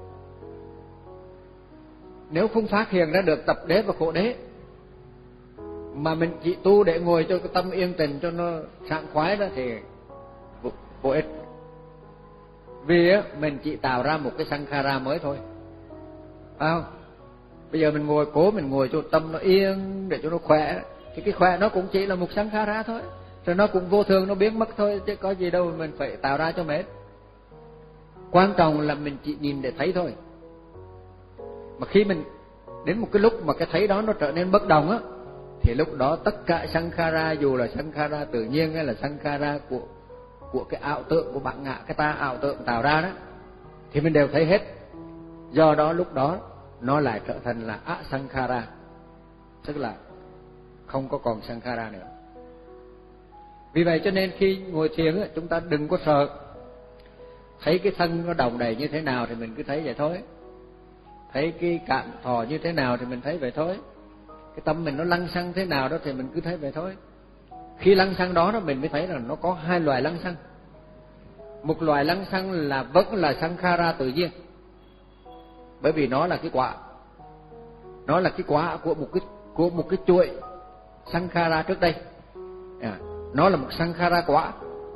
Nếu không phát hiện ra được tập đế và khổ đế, mà mình chỉ tu để ngồi cho cái tâm yên tĩnh cho nó sảng khoái đó thì vô, vô ích. Vì á mình chỉ tạo ra một cái sankhara mới thôi, phải không? Bây giờ mình ngồi, cố mình ngồi cho tâm nó yên để cho nó khỏe, thì cái khỏe nó cũng chỉ là một sankhara thôi, rồi nó cũng vô thường, nó biến mất thôi, chứ có gì đâu mình phải tạo ra cho mệt. Quan trọng là mình chỉ nhìn để thấy thôi. Mà khi mình đến một cái lúc mà cái thấy đó nó trở nên bất đồng á, thì lúc đó tất cả sankhara, dù là sankhara tự nhiên hay là sankhara của của cái ảo tượng của bản ngã, cái ta ảo tượng tạo ra đó, thì mình đều thấy hết. Do đó lúc đó nó lại trở thành là asankhara, tức là không có còn sankhara nữa. Vì vậy cho nên khi ngồi thiền á, chúng ta đừng có sợ. Thấy cái thân nó đồng đầy như thế nào thì mình cứ thấy vậy thôi. Thấy cái cạn thò như thế nào thì mình thấy vậy thôi. Cái tâm mình nó lăng xăng thế nào đó thì mình cứ thấy vậy thôi. Khi lăng xăng đó, đó mình mới thấy là nó có hai loại lăng xăng. Một loại lăng xăng là vẫn là sankhara tự nhiên, bởi vì nó là cái quả, nó là cái quả của một cái của một cái chuỗi sankhara trước đây. À, nó là một sankhara quả.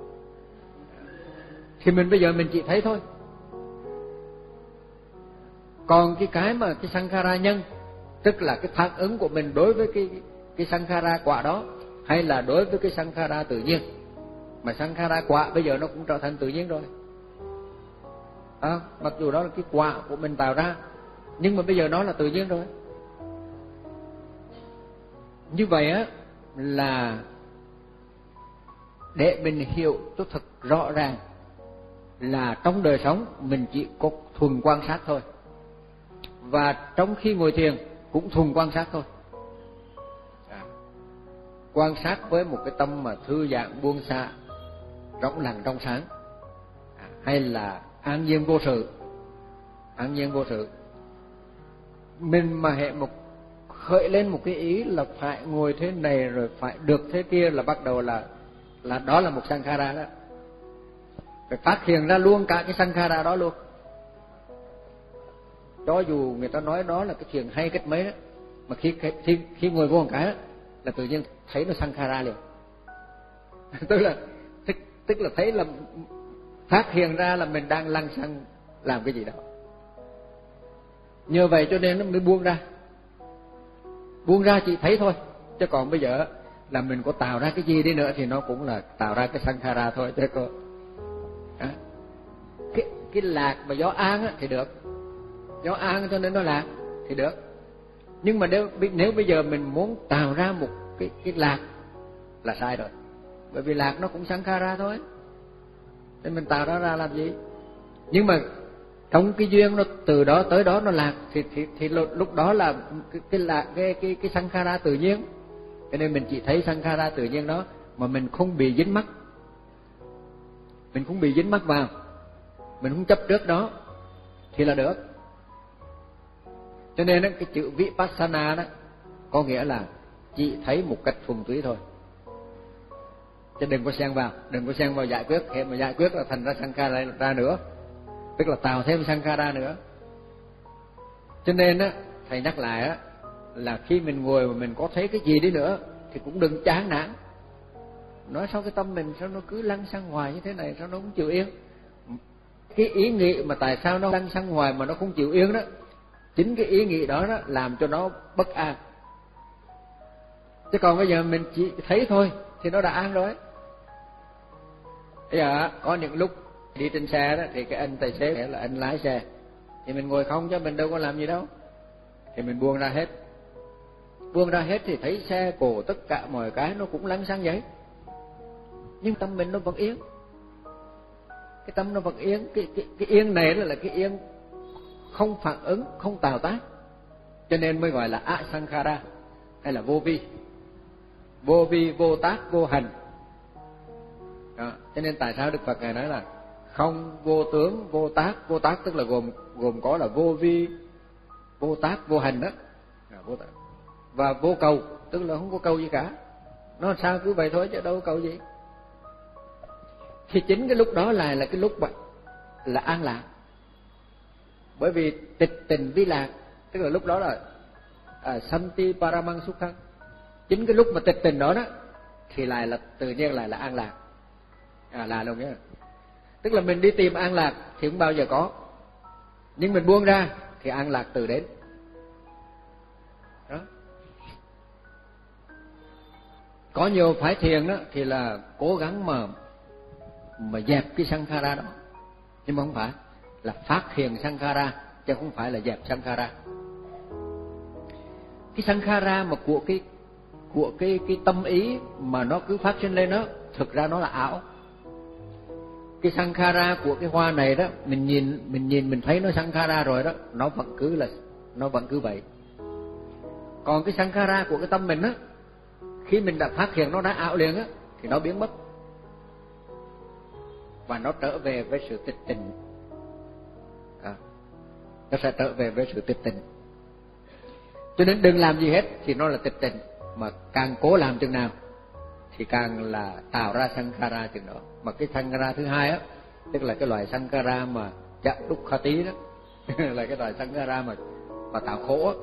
Thì mình bây giờ mình chỉ thấy thôi. Còn cái cái mà cái sankhara nhân tức là cái phản ứng của mình đối với cái cái sankhara quả đó, hay là đối với cái sankhara tự nhiên. Mà sankhara quả bây giờ nó cũng trở thành tự nhiên rồi. À, mặc dù đó là cái quả của mình tạo ra, nhưng mà bây giờ nó là tự nhiên rồi. Như vậy á là để mình hiểu cho thật rõ ràng là trong đời sống mình chỉ có thuần quan sát thôi, và trong khi ngồi thiền cũng thuần quan sát thôi. À, quan sát với một cái tâm mà thư giãn buông xả, rỗng lặng trong sáng, à, hay là an nhiên vô sự. An nhiên vô sự, mình mà hệ một khởi lên một cái ý là phải ngồi thế này rồi phải được thế kia, là bắt đầu là là đó là một sankhara đó. Phải phát hiện ra luôn cả cái sankhara đó luôn. Cho dù người ta nói đó là cái chuyện hay cách mấy đó, mà khi khi khi ngồi vô một cái đó, là tự nhiên thấy nó sankhara liền. tức là tức, tức là thấy là phát hiện ra là mình đang lăng xăng làm cái gì đó. Nhờ vậy cho nên nó mới buông ra. Buông ra chỉ thấy thôi, chứ còn bây giờ là mình có tạo ra cái gì đi nữa thì nó cũng là tạo ra cái sankhara thôi, chứ có à, cái cái lạc mà gió an á, thì được, gió an cho nên nó lạc thì được. Nhưng mà nếu nếu bây giờ mình muốn tạo ra một cái cái lạc là sai rồi, bởi vì lạc nó cũng sankhara thôi, nên mình tạo ra ra làm gì. Nhưng mà trong cái duyên nó từ đó tới đó nó lạc thì thì, thì lúc đó là cái cái lạc cái cái cái sankhara tự nhiên. Cho nên mình chỉ thấy sankhara tự nhiên đó, mà mình không bị dính mắc, mình không bị dính mắc vào, mình không chấp trước đó thì là được. Cho nên đó, cái chữ vipassana đó có nghĩa là chỉ thấy một cách thuần túy thôi, chứ đừng có xen vào, đừng có xen vào giải quyết. Khi mà giải quyết là thành ra sankhara ra nữa, tức là tạo thêm sankhara nữa. Cho nên á, thầy nhắc lại á, là khi mình ngồi mà mình có thấy cái gì đi nữa thì cũng đừng chán nản. Nói sao cái tâm mình sao nó cứ lăn xăng hoài như thế này, sao nó không chịu yên. Cái ý nghĩ mà tại sao nó lăn xăng hoài mà nó không chịu yên đó, chính cái ý nghĩ đó đó làm cho nó bất an. Chứ còn bây giờ mình chỉ thấy thôi thì nó đã an rồi. Bây giờ có những lúc đi trên xe đó thì cái anh tài xế là anh lái xe, thì mình ngồi không chứ mình đâu có làm gì đâu, thì mình buông ra hết. Buông ra hết thì thấy xe cộ tất cả mọi cái nó cũng lăn xăng vậy, nhưng tâm mình nó vẫn yên. Cái tâm nó vẫn yên. Cái, cái, cái yên này là, là cái yên không phản ứng, không tạo tác, cho nên mới gọi là asankhara hay là vô vi. Vô vi, vô tác, vô hành đó. Cho nên tại sao Đức Phật ngài nói là không vô tướng, vô tác. Vô tác tức là gồm gồm có là vô vi, vô tác, vô hành đó, và vô cầu, tức là không có cầu gì cả. Nó sao cứ vậy thôi chứ đâu có cầu gì. Thì chính cái lúc đó là là cái lúc mà là an lạc, bởi vì tịch tình vi lạc, tức là lúc đó là à, santi paramang sukhang. Chính cái lúc mà tịch tình đó đó thì lại là tự nhiên lại là an lạc. À, là luôn nhé. Tức là mình đi tìm an lạc thì không bao giờ có, nhưng mình buông ra thì an lạc tự đến đó. Có nhiều phái thiền đó thì là cố gắng mà mà dẹp cái sankhara đó, nhưng mà không phải, là phát hiện sankhara chứ không phải là dẹp sankhara. Cái sankhara mà của cái của cái cái tâm ý mà nó cứ phát sinh lên đó, thực ra nó là ảo. Cái sankhara của cái hoa này đó, mình nhìn mình nhìn mình thấy nó sankhara rồi đó, nó vẫn cứ là nó vẫn cứ vậy. Còn cái sankhara của cái tâm mình á, khi mình đã phát hiện nó đã ảo liền á, thì nó biến mất và nó trở về với sự tịch tình. À, nó sẽ trở về với sự tịch tình. Cho nên đừng làm gì hết thì nó là tịch tình, mà càng cố làm chừng nào thì càng là tạo ra sankhara chừng đó. Mà cái sankhara thứ hai á, tức là cái loại sankhara mà chạ dukkati đó là cái loại sankhara mà mà tạo khổ á.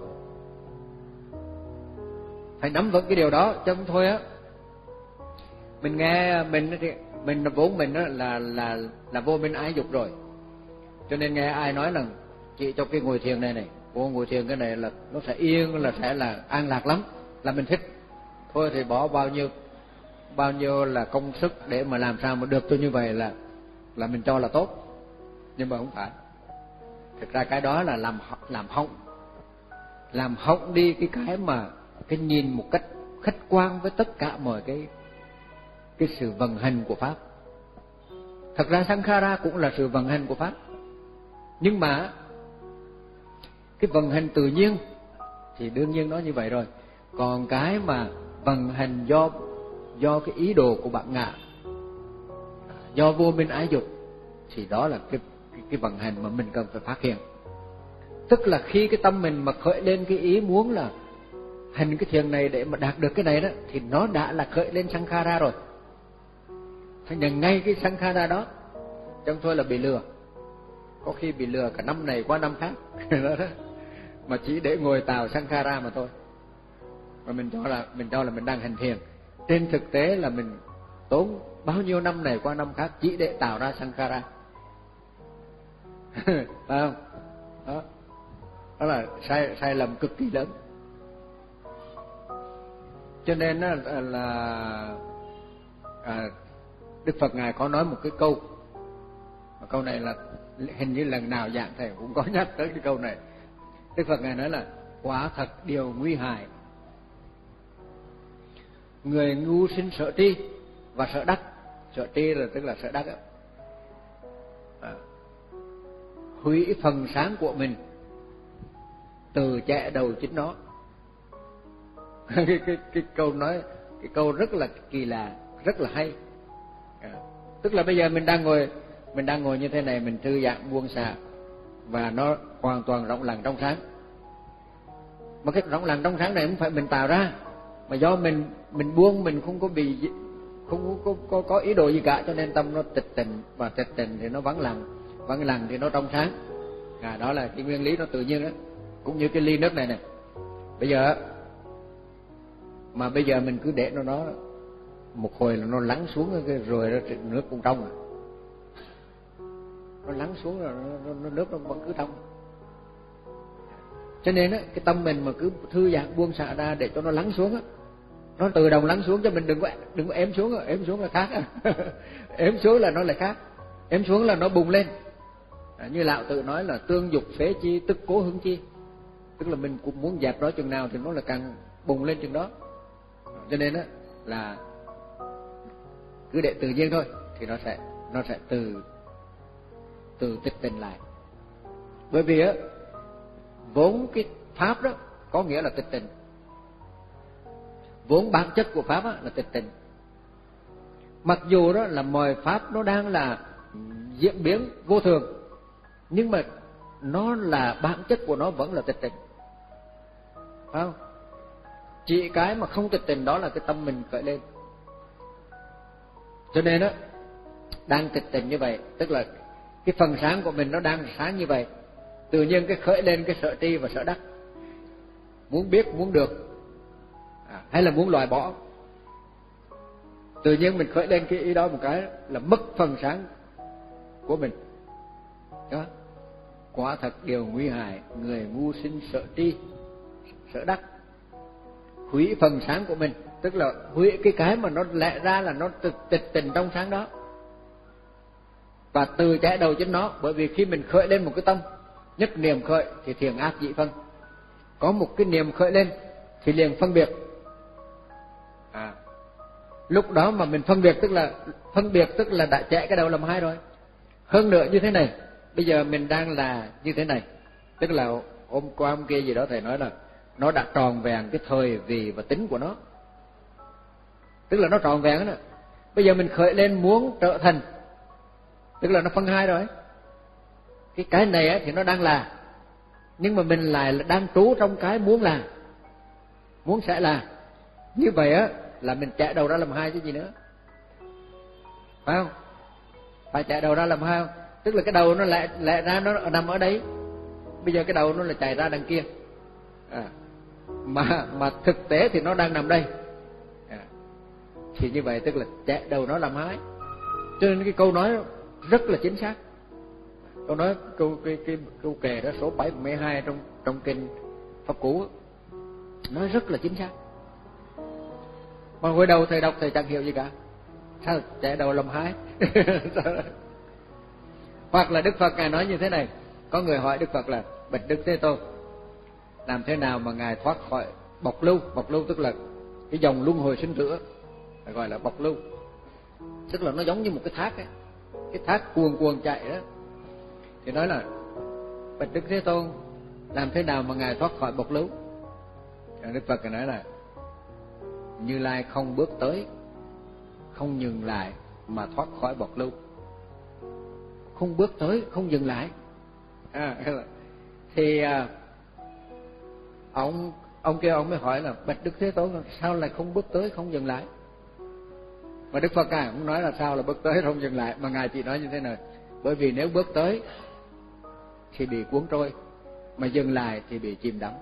Phải nắm vững cái điều đó chứ không thôi á. Mình nghe mình thì mình vốn mình đó là là là vô minh ái dục rồi, cho nên nghe ai nói là chỉ cho cái ngồi thiền này này Cô ngồi thiền cái này là nó sẽ yên, là sẽ là an lạc lắm, là mình thích. Thôi thì bỏ bao nhiêu bao nhiêu là công sức để mà làm sao mà được cho như vậy là là mình cho là tốt. Nhưng mà không phải. Thực ra cái đó là làm làm hỏng làm hỏng đi cái cái mà cái nhìn một cách khách quan với tất cả mọi cái cái sự vận hành của pháp. Thật ra Sankhara cũng là sự vận hành của pháp, nhưng mà cái vận hành tự nhiên thì đương nhiên nó như vậy rồi. Còn cái mà vận hành do do cái ý đồ của bản ngã, do vô minh ái dục, thì đó là cái cái, cái vận hành mà mình cần phải phát hiện. Tức là khi cái tâm mình mà khởi lên cái ý muốn là hành cái thiền này để mà đạt được cái này đó, thì nó đã là khởi lên Sankhara rồi. Phải nhận ngay cái Sankhara đó, chẳng thôi là bị lừa. Có khi bị lừa cả năm này qua năm khác mà chỉ để ngồi tạo Sankhara mà thôi. Mà mình cho là mình cho là mình đang hành thiền, trên thực tế là mình tốn bao nhiêu năm này qua năm khác chỉ để tạo ra Sankhara. Phải không? Đó, đó là sai sai lầm cực kỳ lớn. Cho nên là, là à, Đức Phật ngài có nói một cái câu, và câu này là hình như lần nào giảng thầy cũng có nhắc tới cái câu này. Đức Phật ngài nói là quả thật điều nguy hại, người ngu sinh sợ tri và sợ đắc. Sợ tri là tức là sợ đắc đó. À, hủy phần sáng của mình, từ chẻ đầu chính nó. cái, cái, cái câu nói, cái câu rất là kỳ lạ, rất là hay. À, tức là bây giờ mình đang ngồi, mình đang ngồi như thế này, mình thư giãn buông xả và nó hoàn toàn rộng lặng trong sáng. Mà cái rộng lặng trong sáng này không phải mình tạo ra, mà do mình mình buông, mình không có bị không có có, có ý đồ gì cả, cho nên tâm nó tịch tịnh, và tịch tịnh thì nó vắng lặng, vắng lặng thì nó trong sáng. À, đó là cái nguyên lý nó tự nhiên đó. Cũng như cái ly nước này nè, bây giờ mà bây giờ mình cứ để nó nó một hồi là nó lắng xuống rồi nó nước cũng trong à. Nó lắng xuống rồi nó, nó, nước nó vẫn cứ trong. Cho nên á, cái tâm mình mà cứ thư giãn buông xả ra để cho nó lắng xuống á, nó tự động lắng xuống, cho mình đừng có đừng có ém xuống, ém xuống là khác à. Ém xuống là nó lại khác, ém xuống là nó bùng lên. À, như Lão Tử nói là tương dục phế chi tức cố hứng chi, tức là mình cũng muốn dẹp nó chừng nào thì nó là càng bùng lên chừng đó. Cho nên á là cứ để tự nhiên thôi thì nó sẽ nó sẽ từ từ tịch tịnh lại. Bởi vì á vốn cái pháp đó có nghĩa là tịch tịnh, vốn bản chất của pháp á là tịch tịnh. Mặc dù đó là mọi pháp nó đang là diễn biến vô thường, nhưng mà nó là bản chất của nó vẫn là tịch tịnh, phải không? Chỉ cái mà không tịch tịnh đó là cái tâm mình khởi lên. Cho nên đó, đang tịch tịnh như vậy, tức là cái phần sáng của mình nó đang sáng như vậy, tự nhiên cái khởi lên cái sợ tri và sợ đắc, muốn biết muốn được à, hay là muốn loại bỏ, tự nhiên mình khởi lên cái ý đó một cái là mất phần sáng của mình. Đó, quả thật điều nguy hại, người ngu sinh sợ tri sợ đắc. Hủy phần sáng của mình, tức là hủy cái cái mà nó lẽ ra là nó tịch, tịch tình trong sáng đó, và từ chẻ đầu chính nó. Bởi vì khi mình khởi lên một cái tâm, nhất niệm khởi thì thiền ác dị phân, có một cái niệm khởi lên thì liền phân biệt. À, lúc đó mà mình phân biệt tức là phân biệt tức là đã chẻ cái đầu làm hai rồi. Hơn nữa như thế này, bây giờ mình đang là như thế này, tức là hôm qua hôm kia gì đó thầy nói là nó đã tròn vẹn cái thời vì và tính của nó, tức là nó tròn vẹn đó. Bây giờ mình khởi lên muốn trở thành, tức là nó phân hai rồi. Cái cái này thì nó đang là, nhưng mà mình lại là đang trú trong cái muốn là, muốn sẽ là. Như vậy á là mình chạy đầu ra làm hai chứ gì nữa, phải không? Phải chạy đầu ra làm hai không? Tức là cái đầu nó lẹ lẹ ra nó nằm ở đấy, bây giờ cái đầu nó là chạy ra đằng kia. À, mà mà thực tế thì nó đang nằm đây. À, thì như vậy tức là chạy đầu nó làm hai. Cho nên cái câu nói rất là chính xác. Tôi nói câu cái cái câu kệ đó số bảy mươi hai trong trong kinh Pháp Cú nói rất là chính xác. Mà hồi đầu thầy đọc thầy chẳng hiểu gì cả, sao chạy đầu làm hái. Hoặc là Đức Phật ngài nói như thế này, có người hỏi Đức Phật là bạch Đức Thế Tôn, làm thế nào mà ngài thoát khỏi bọc lưu? Bọc lưu tức là cái dòng luân hồi sinh tử, gọi là bọc lưu, tức là nó giống như một cái thác ấy, cái thác cuồn cuồn chạy đó. Thì nói là bạch Đức Thế Tôn, làm thế nào mà ngài thoát khỏi bọc lưu? Đức Phật nói là Như Lai không bước tới, không dừng lại mà thoát khỏi bọc lưu. Không bước tới, không dừng lại. À, thì à, ông ông kia ông mới hỏi là bạch Đức Thế Tôn, sao lại không bước tới, không dừng lại? Và Đức Phật ngài cũng nói là sao là bước tới không dừng lại, mà ngài chỉ nói như thế này: bởi vì nếu bước tới thì bị cuốn trôi, mà dừng lại thì bị chìm đắm.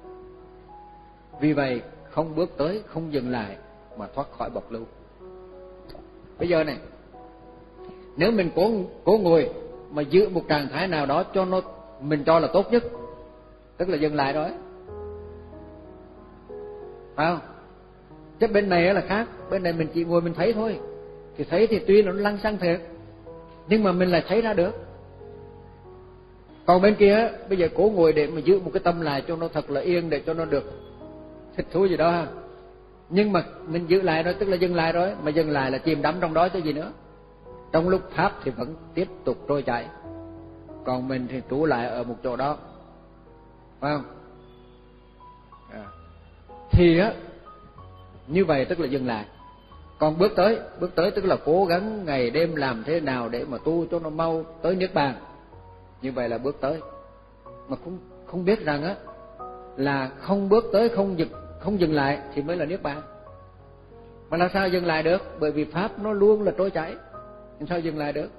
Vì vậy không bước tới, không dừng lại mà thoát khỏi bọc lưu. Bây giờ này, nếu mình cố cố ngồi mà giữ một trạng thái nào đó cho nó mình cho là tốt nhất, tức là dừng lại rồi, phải không? Chứ bên này là khác, bên này mình chỉ ngồi mình thấy thôi, thì thấy thì tuy nó lăng xăng thiệt, nhưng mà mình lại thấy ra được. Còn bên kia bây giờ cố ngồi để mà giữ một cái tâm lại cho nó thật là yên, để cho nó được thích thú gì đó ha. Nhưng mà mình giữ lại rồi, tức là dừng lại rồi, mà dừng lại là chìm đắm trong đó chứ gì nữa. Trong lúc pháp thì vẫn tiếp tục trôi chảy, còn mình thì trú lại ở một chỗ đó, phải không? À. Thì á, như vậy tức là dừng lại. Còn bước tới, bước tới tức là cố gắng ngày đêm làm thế nào để mà tu cho nó mau tới niết bàn. Như vậy là bước tới. Mà không không biết rằng á là không bước tới, không dừng không dừng lại thì mới là niết bàn. Mà làm sao dừng lại được? Bởi vì pháp nó luôn là trôi chảy, làm sao dừng lại được?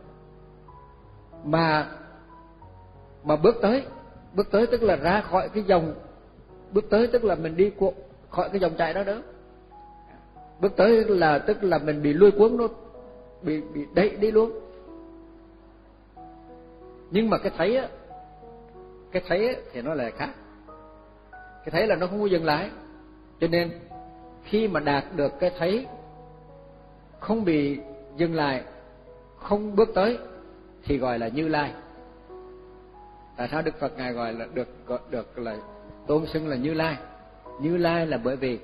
Mà mà bước tới, bước tới tức là ra khỏi cái dòng, bước tới tức là mình đi cuộc khỏi cái dòng chảy đó đó. Bước tới là tức là mình bị lôi cuốn, nó bị bị đẩy đi luôn. Nhưng mà cái thấy á, cái thấy á, thì nó lại khác. Cái thấy là nó không có dừng lại. Cho nên khi mà đạt được cái thấy không bị dừng lại, không bước tới thì gọi là Như Lai. Tại sao Đức Phật ngài gọi là được gọi được là tôn xưng là Như Lai? Như Lai là bởi vì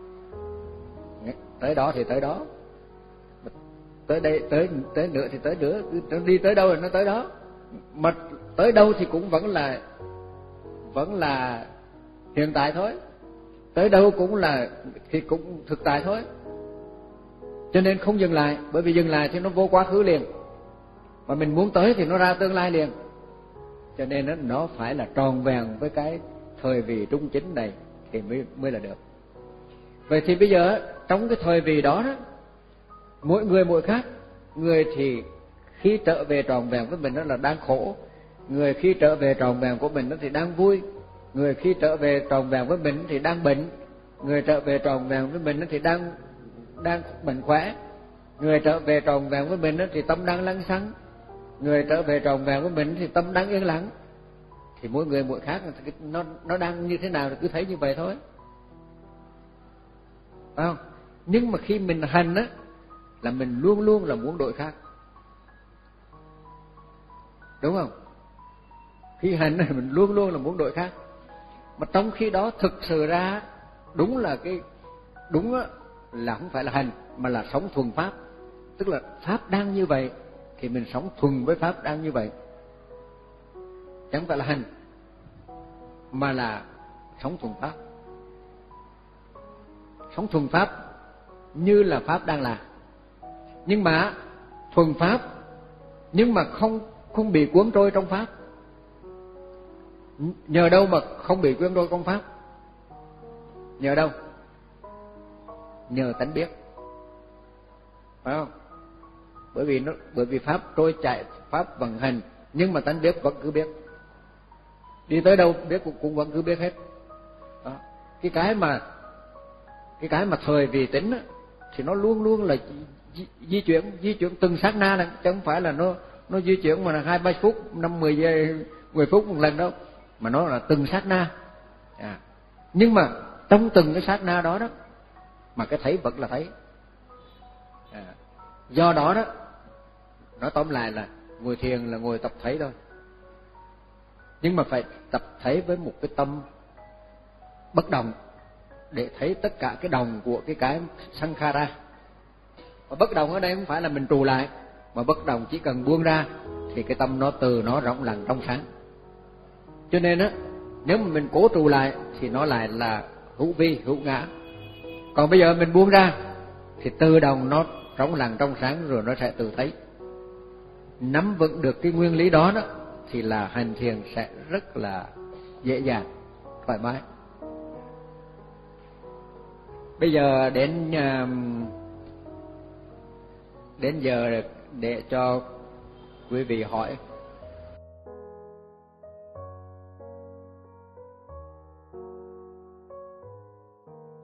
tới đó thì tới đó, tới đây tới tới nữa thì tới nữa, nó đi tới đâu rồi nó tới đó. Mà tới đâu thì cũng vẫn là vẫn là hiện tại thôi, tới đâu cũng là thì cũng thực tại thôi. Cho nên không dừng lại, bởi vì dừng lại thì nó vô quá khứ liền, mà mình muốn tới thì nó ra tương lai liền. Cho nên nó, nó phải là tròn vẹn với cái thời vị trung chính này thì mới mới là được. Vậy thì bây giờ trong cái thời vị đó, đó mỗi người mỗi khác. Người thì khi trở về tròn vẹn với mình đó là đang khổ, người khi trở về tròn vẹn của mình đó thì đang vui, người khi trở về tròn vẹn với mình thì đang bệnh, người trở về tròn vẹn với mình thì đang đang mạnh khỏe, người trở về tròn vẹn với mình thì tâm đang lắng xăng, người trở về tròn vẹn với mình thì tâm đang yên lặng. Thì mỗi người mỗi khác, nó nó đang như thế nào thì cứ thấy như vậy thôi, phải không? Nhưng mà khi mình hành á là mình luôn luôn là muốn đổi khác, đúng không? Khi hành là mình luôn luôn là muốn đổi khác. Mà trong khi đó thực sự ra đúng là cái đúng á, là không phải là hành mà là sống thuần pháp. Tức là pháp đang như vậy thì mình sống thuần với pháp đang như vậy, chẳng phải là hành mà là sống thuần pháp. Sống thuần pháp như là pháp đang là, nhưng mà thuần pháp nhưng mà không không bị cuốn trôi trong pháp. Nhờ đâu mà không bị cuốn trôi trong pháp? Nhờ đâu? Nhờ tánh biết, phải không? Bởi vì nó bởi vì pháp trôi chạy, pháp vận hành, nhưng mà tánh biết vẫn cứ biết, đi tới đâu biết cũng, cũng vẫn cứ biết hết. Đó. Cái cái mà cái cái mà thời vì tính á, thì nó luôn luôn là di, di chuyển di chuyển từng sát na này, chứ không phải là nó nó di chuyển mà là hai ba phút, năm mười giây, mười phút một lần đâu, mà nó là từng sát na. À, nhưng mà trong từng cái sát na đó đó mà cái thấy vẫn là thấy. À, do đó đó, nói tóm lại là ngồi thiền là ngồi tập thấy thôi, nhưng mà phải tập thấy với một cái tâm bất động, để thấy tất cả cái đồng của cái cái sankhara. Và bất động ở đây không phải là mình trù lại, mà bất động chỉ cần buông ra thì cái tâm nó từ nó rộng lặng trong sáng. Cho nên á, nếu mà mình cố trù lại thì nó lại là hữu vi hữu ngã. Còn bây giờ mình buông ra thì tự động nó rộng lặng trong sáng, rồi nó sẽ tự thấy. Nắm vững được cái nguyên lý đó đó thì là hành thiền sẽ rất là dễ dàng, thoải mái. Bây giờ đến đến giờ để cho quý vị hỏi.